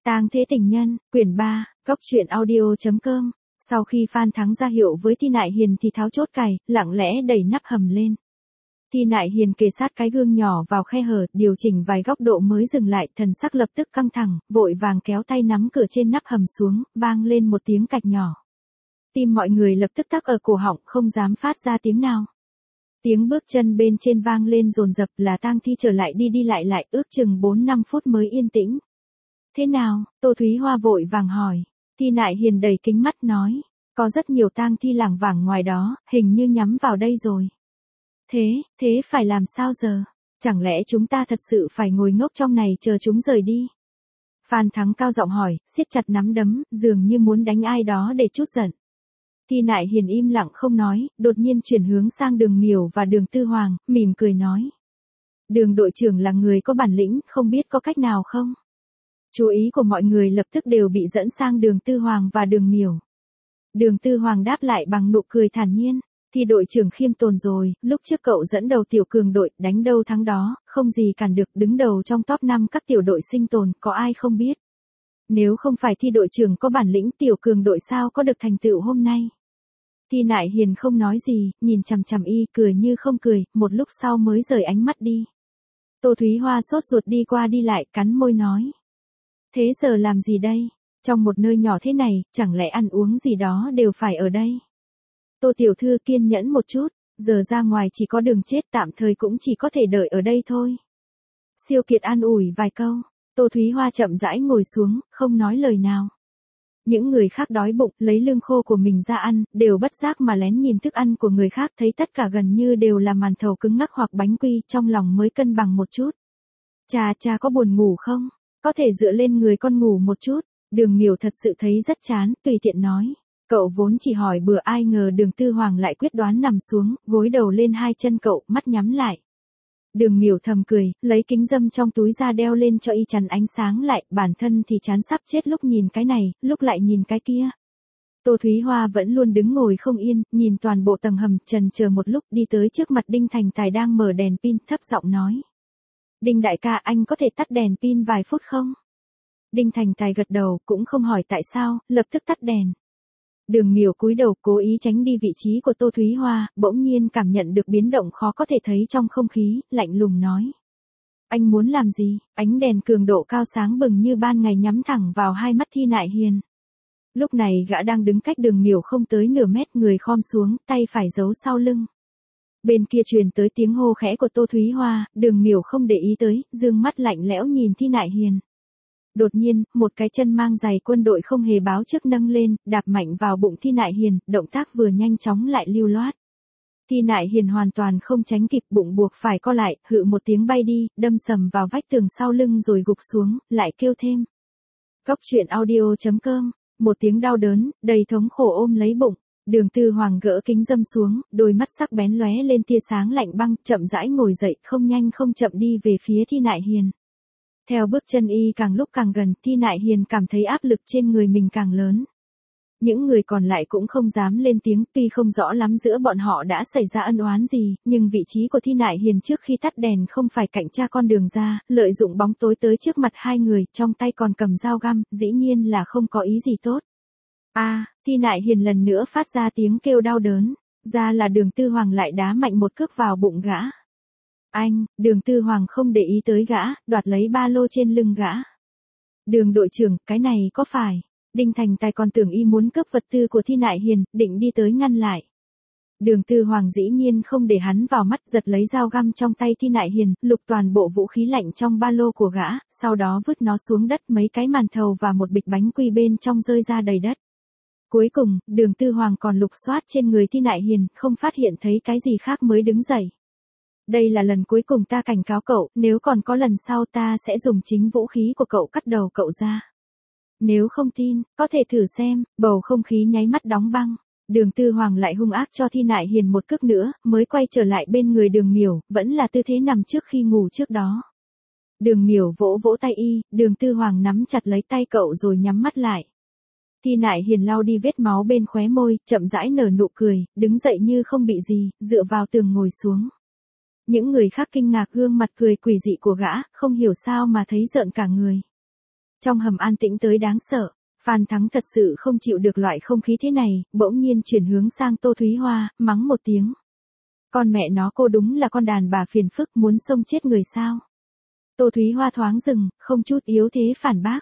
Tang Thế Tình Nhân, quyển 3, góc truyện audio.com. Sau khi Phan Thắng ra hiệu với Thi Nại Hiền thì tháo chốt cài, lặng lẽ đẩy nắp hầm lên. Thi Nại Hiền kề sát cái gương nhỏ vào khe hở, điều chỉnh vài góc độ mới dừng lại, thần sắc lập tức căng thẳng, vội vàng kéo tay nắm cửa trên nắp hầm xuống, vang lên một tiếng cạch nhỏ. Tim mọi người lập tức tắc ở cổ họng, không dám phát ra tiếng nào. Tiếng bước chân bên trên vang lên dồn dập, là Tang Thi trở lại đi lại, ước chừng 4-5 phút mới yên tĩnh. Thế nào? Tô Thúy Hoa vội vàng hỏi. Thi Nại Hiền đầy kính mắt nói, có rất nhiều tang thi lảng vảng ngoài đó, hình như nhắm vào đây rồi. Thế phải làm sao giờ? Chẳng lẽ chúng ta thật sự phải ngồi ngốc trong này chờ chúng rời đi? Phan Thắng cao giọng hỏi, siết chặt nắm đấm, dường như muốn đánh ai đó để trút giận. Thi Nại Hiền im lặng không nói, đột nhiên chuyển hướng sang Đường Miểu và Đường Tư Hoàng, mỉm cười nói. Đường đội trưởng là người có bản lĩnh, không biết có cách nào không? Chú ý của mọi người lập tức đều bị dẫn sang Đường Tư Hoàng và Đường Miểu. Đường Tư Hoàng đáp lại bằng nụ cười thản nhiên, thì đội trưởng khiêm tốn rồi, lúc trước cậu dẫn đầu tiểu cường đội, đánh đâu thắng đó, không gì cản được, đứng đầu trong top 5 các tiểu đội sinh tồn, có ai không biết. Nếu không phải Thi đội trưởng có bản lĩnh, tiểu cường đội sao có được thành tựu hôm nay. Thi Nại Hiền không nói gì, nhìn chằm chằm y, cười như không cười, một lúc sau mới rời ánh mắt đi. Tô Thúy Hoa sốt ruột đi qua đi lại, cắn môi nói. Thế giờ làm gì đây? Trong một nơi nhỏ thế này, chẳng lẽ ăn uống gì đó đều phải ở đây? Tô tiểu thư kiên nhẫn một chút, giờ ra ngoài chỉ có đường chết, tạm thời cũng chỉ có thể đợi ở đây thôi. Siêu Kiệt an ủi vài câu, Tô Thúy Hoa chậm rãi ngồi xuống, không nói lời nào. Những người khác đói bụng, lấy lương khô của mình ra ăn, đều bất giác mà lén nhìn thức ăn của người khác, thấy tất cả gần như đều là màn thầu cứng ngắc hoặc bánh quy, trong lòng mới cân bằng một chút. Cha có buồn ngủ không? Có thể dựa lên người con ngủ một chút. Đường Miểu thật sự thấy rất chán, tùy tiện nói. Cậu vốn chỉ hỏi bữa, ai ngờ Đường Tư Hoàng lại quyết đoán nằm xuống, gối đầu lên hai chân cậu, mắt nhắm lại. Đường Miểu thầm cười, lấy kính râm trong túi ra đeo lên cho y chắn ánh sáng lại, bản thân thì chán sắp chết, lúc nhìn cái này, lúc lại nhìn cái kia. Tô Thúy Hoa vẫn luôn đứng ngồi không yên, nhìn toàn bộ tầng hầm, chần chờ một lúc, đi tới trước mặt Đinh Thành Tài đang mở đèn pin, thấp giọng nói. Đinh đại ca, anh có thể tắt đèn pin vài phút không? Đinh Thành Tài gật đầu, cũng không hỏi tại sao, lập tức tắt đèn. Đường Miểu cúi đầu, cố ý tránh đi vị trí của Tô Thúy Hoa, bỗng nhiên cảm nhận được biến động khó có thể thấy trong không khí, lạnh lùng nói. Anh muốn làm gì? Ánh đèn cường độ cao sáng bừng như ban ngày nhắm thẳng vào hai mắt Thi Nại Hiền. Lúc này gã đang đứng cách Đường Miểu không tới nửa mét, người khom xuống, tay phải giấu sau lưng. Bên kia truyền tới tiếng hô khẽ của Tô Thúy Hoa, Đường Miểu không để ý tới, dương mắt lạnh lẽo nhìn Thi Nại Hiền. Đột nhiên, một cái chân mang giày quân đội không hề báo trước nâng lên, đạp mạnh vào bụng Thi Nại Hiền, động tác vừa nhanh chóng lại lưu loát. Thi Nại Hiền hoàn toàn không tránh kịp, bụng buộc phải co lại, hự một tiếng bay đi, đâm sầm vào vách tường sau lưng rồi gục xuống, lại kêu thêm. Góc truyện audio.com, một tiếng đau đớn, đầy thống khổ ôm lấy bụng. Đường Tư Hoàng gỡ kính râm xuống, đôi mắt sắc bén lóe lên tia sáng lạnh băng, chậm rãi ngồi dậy, không nhanh không chậm đi về phía Thi Nại Hiền. Theo bước chân y càng lúc càng gần, Thi Nại Hiền cảm thấy áp lực trên người mình càng lớn. Những người còn lại cũng không dám lên tiếng, tuy không rõ lắm giữa bọn họ đã xảy ra ân oán gì, nhưng vị trí của Thi Nại Hiền trước khi tắt đèn không phải cạnh cha con Đường ra, lợi dụng bóng tối tới trước mặt hai người, trong tay còn cầm dao găm, dĩ nhiên là không có ý gì tốt. Thi Nại Hiền lần nữa phát ra tiếng kêu đau đớn, ra là Đường Tư Hoàng lại đá mạnh một cước vào bụng gã. Đường Tư Hoàng không để ý tới gã, đoạt lấy ba lô trên lưng gã. Đường đội trưởng, cái này có phải? Đinh Thành Tài còn tưởng y muốn cướp vật tư của Thi Nại Hiền, định đi tới ngăn lại. Đường Tư Hoàng dĩ nhiên không để hắn vào mắt, giật lấy dao găm trong tay Thi Nại Hiền, lục toàn bộ vũ khí lạnh trong ba lô của gã, sau đó vứt nó xuống đất, mấy cái màn thầu và một bịch bánh quy bên trong rơi ra đầy đất. Cuối cùng, Đường Tư Hoàng còn lục soát trên người Thi Nại Hiền, không phát hiện thấy cái gì khác mới đứng dậy. Đây là lần cuối cùng ta cảnh cáo cậu, nếu còn có lần sau ta sẽ dùng chính vũ khí của cậu cắt đầu cậu ra. Nếu không tin, có thể thử xem. Bầu không khí nháy mắt đóng băng. Đường Tư Hoàng lại hung ác cho Thi Nại Hiền một cước nữa, mới quay trở lại bên người Đường Miểu, vẫn là tư thế nằm trước khi ngủ trước đó. Đường Miểu vỗ vỗ tay y, Đường Tư Hoàng nắm chặt lấy tay cậu rồi nhắm mắt lại. Thi Nại Hiền lau đi vết máu bên khóe môi, chậm rãi nở nụ cười, đứng dậy như không bị gì, dựa vào tường ngồi xuống. Những người khác kinh ngạc gương mặt cười quỷ dị của gã, không hiểu sao mà thấy rợn cả người. Trong hầm an tĩnh tới đáng sợ, Phan Thắng thật sự không chịu được loại không khí thế này, bỗng nhiên chuyển hướng sang Tô Thúy Hoa, mắng một tiếng. Con mẹ nó, cô đúng là con đàn bà phiền phức, muốn xông chết người sao? Tô Thúy Hoa thoáng dừng, không chút yếu thế phản bác.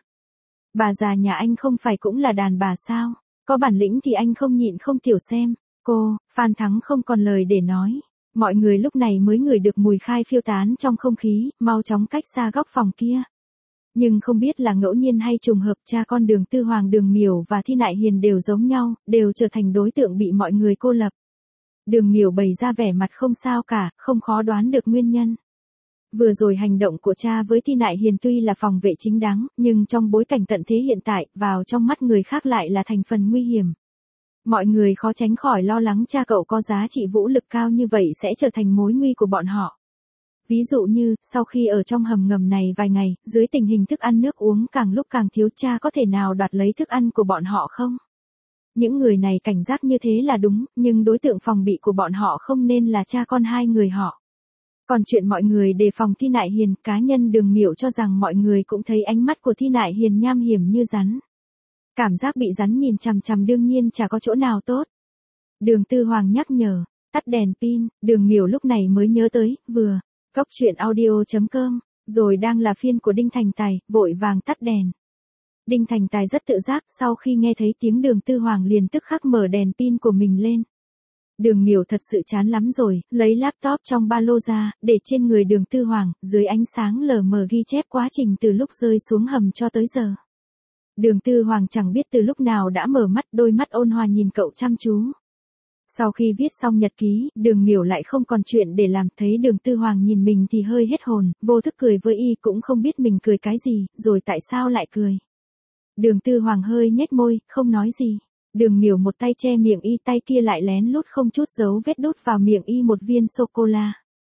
Bà già nhà anh không phải cũng là đàn bà sao? Có bản lĩnh thì anh không nhịn không tiểu xem. Cô, Phan Thắng không còn lời để nói. Mọi người lúc này mới ngửi được mùi khai phiêu tán trong không khí, mau chóng cách xa góc phòng kia. Nhưng không biết là ngẫu nhiên hay trùng hợp, cha con Đường Tư Hoàng, Đường Miểu và Thi Nại Hiền đều giống nhau, đều trở thành đối tượng bị mọi người cô lập. Đường Miểu bày ra vẻ mặt không sao cả, không khó đoán được nguyên nhân. Vừa rồi hành động của cha với Thi Nại Hiền tuy là phòng vệ chính đáng, nhưng trong bối cảnh tận thế hiện tại, vào trong mắt người khác lại là thành phần nguy hiểm. Mọi người khó tránh khỏi lo lắng cha cậu có giá trị vũ lực cao như vậy sẽ trở thành mối nguy của bọn họ. Ví dụ như, sau khi ở trong hầm ngầm này vài ngày, dưới tình hình thức ăn nước uống càng lúc càng thiếu, cha có thể nào đoạt lấy thức ăn của bọn họ không? Những người này cảnh giác như thế là đúng, nhưng đối tượng phòng bị của bọn họ không nên là cha con hai người họ. Còn chuyện mọi người đề phòng Thi Nại Hiền, cá nhân Đường Miểu cho rằng mọi người cũng thấy ánh mắt của Thi Nại Hiền nham hiểm như rắn. Cảm giác bị rắn nhìn chằm chằm đương nhiên chả có chỗ nào tốt. Đường Tư Hoàng nhắc nhở, tắt đèn pin, Đường Miểu lúc này mới nhớ tới, vừa, Cóc truyện audio.com, rồi đang là phiên của Đinh Thành Tài, vội vàng tắt đèn. Đinh Thành Tài rất tự giác, sau khi nghe thấy tiếng Đường Tư Hoàng liền tức khắc mở đèn pin của mình lên. Đường Miểu thật sự chán lắm rồi, lấy laptop trong ba lô ra, để trên người Đường Tư Hoàng, dưới ánh sáng lờ mờ ghi chép quá trình từ lúc rơi xuống hầm cho tới giờ. Đường Tư Hoàng chẳng biết từ lúc nào đã mở mắt, đôi mắt ôn hòa nhìn cậu chăm chú. Sau khi viết xong nhật ký, Đường Miểu lại không còn chuyện để làm, thấy Đường Tư Hoàng nhìn mình thì hơi hết hồn, vô thức cười với y, cũng không biết mình cười cái gì, rồi tại sao lại cười. Đường Tư Hoàng hơi nhếch môi, không nói gì. Đường Miểu một tay che miệng y, tay kia lại lén lút không chút dấu vết đút vào miệng y một viên sô-cô-la.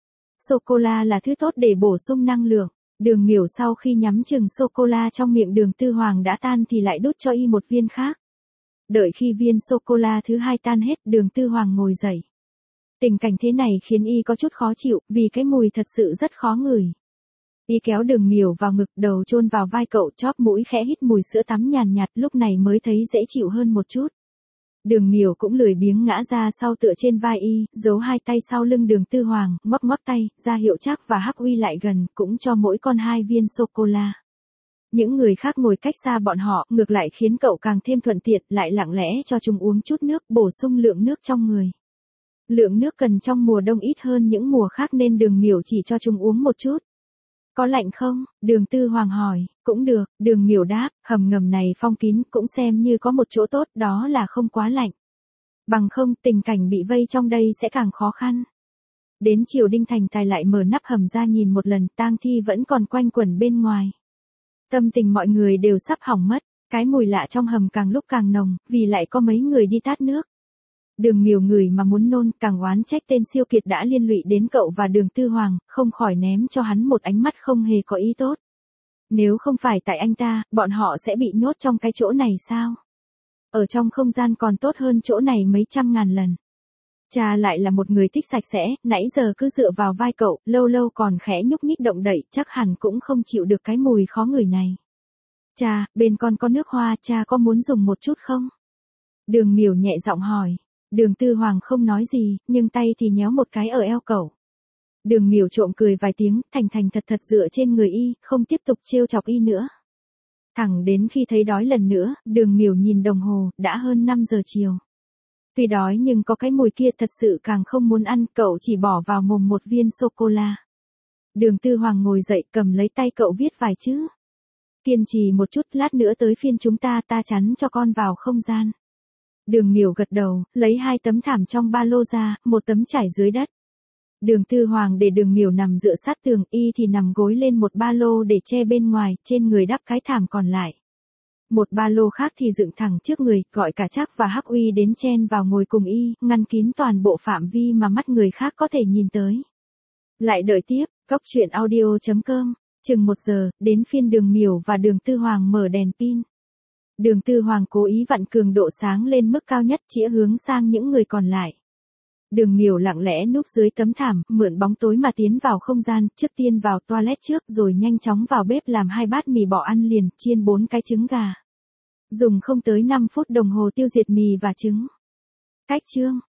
Sô-cô-la là thứ tốt để bổ sung năng lượng. Đường Miểu sau khi nhắm chừng sô-cô-la trong miệng Đường Tư Hoàng đã tan thì lại đút cho y một viên khác. Đợi khi viên sô-cô-la thứ hai tan hết, Đường Tư Hoàng ngồi dậy. Tình cảnh thế này khiến y có chút khó chịu, vì cái mùi thật sự rất khó ngửi. Y kéo Đường Miểu vào ngực, đầu chôn vào vai cậu, chóp mũi khẽ hít mùi sữa tắm nhàn nhạt, lúc này mới thấy dễ chịu hơn một chút. Đường Miểu cũng lười biếng ngã ra sau tựa trên vai y, giấu hai tay sau lưng Đường Tư Hoàng, ngoắc ngoắc tay, ra hiệu Trác và Hắc Uy lại gần, cũng cho mỗi con hai viên sô-cô-la. Những người khác ngồi cách xa bọn họ, ngược lại khiến cậu càng thêm thuận tiện, lại lặng lẽ cho chúng uống chút nước, bổ sung lượng nước trong người. Lượng nước cần trong mùa đông ít hơn những mùa khác nên Đường Miểu chỉ cho chúng uống một chút. Có lạnh không? Đường Tư Hoàng hỏi. Cũng được, Đường Miểu đáp, hầm ngầm này phong kín, cũng xem như có một chỗ tốt, đó là không quá lạnh. Bằng không, tình cảnh bị vây trong đây sẽ càng khó khăn. Đến chiều Đinh Thành Tài lại mở nắp hầm ra nhìn một lần, tang thi vẫn còn quanh quẩn bên ngoài. Tâm tình mọi người đều sắp hỏng mất, cái mùi lạ trong hầm càng lúc càng nồng, vì lại có mấy người đi tát nước. Đường Miểu ngửi mà muốn nôn, càng oán trách tên siêu kiệt đã liên lụy đến cậu và Đường Tư Hoàng, không khỏi ném cho hắn một ánh mắt không hề có ý tốt. Nếu không phải tại anh ta, bọn họ sẽ bị nhốt trong cái chỗ này sao? Ở trong không gian còn tốt hơn chỗ này mấy trăm ngàn lần. Cha lại là một người thích sạch sẽ, nãy giờ cứ dựa vào vai cậu, lâu lâu còn khẽ nhúc nhích động đậy, chắc hẳn cũng không chịu được cái mùi khó ngửi này. Cha, bên con có nước hoa, cha có muốn dùng một chút không? Đường Miểu nhẹ giọng hỏi. Đường Tư Hoàng không nói gì, nhưng tay thì nhéo một cái ở eo cậu. Đường Miểu trộm cười vài tiếng, thành thành thật thật dựa trên người y, không tiếp tục trêu chọc y nữa. Thẳng đến khi thấy đói lần nữa, Đường Miểu nhìn đồng hồ, đã hơn 5 giờ chiều. Tuy đói nhưng có cái mùi kia thật sự càng không muốn ăn, cậu chỉ bỏ vào mồm một viên sô-cô-la. Đường Tư Hoàng ngồi dậy, cầm lấy tay cậu viết vài chữ. Kiên trì một chút, lát nữa tới phiên chúng ta, ta chắn cho con vào không gian. Đường Miểu gật đầu, lấy 2 tấm thảm trong ba lô ra, một tấm trải dưới đất. Đường Tư Hoàng để Đường Miểu nằm dựa sát tường, y thì nằm gối lên một ba lô để che bên ngoài, trên người đắp cái thảm còn lại. Một ba lô khác thì dựng thẳng trước người, gọi cả Trác và Hắc Uy đến chen vào ngồi cùng y, ngăn kín toàn bộ phạm vi mà mắt người khác có thể nhìn tới. Lại đợi tiếp, Cóc truyện audio.com, chừng 1 giờ, đến phiên Đường Miểu và Đường Tư Hoàng mở đèn pin. Đường Tư Hoàng cố ý vặn cường độ sáng lên mức cao nhất, chĩa hướng sang những người còn lại. Đường Miểu lặng lẽ núp dưới tấm thảm, mượn bóng tối mà tiến vào không gian, trước tiên vào toilet trước rồi nhanh chóng vào bếp làm 2 bát mì bò ăn liền, chiên 4 cái trứng gà. Dùng không tới 5 phút đồng hồ tiêu diệt mì và trứng. Cách chương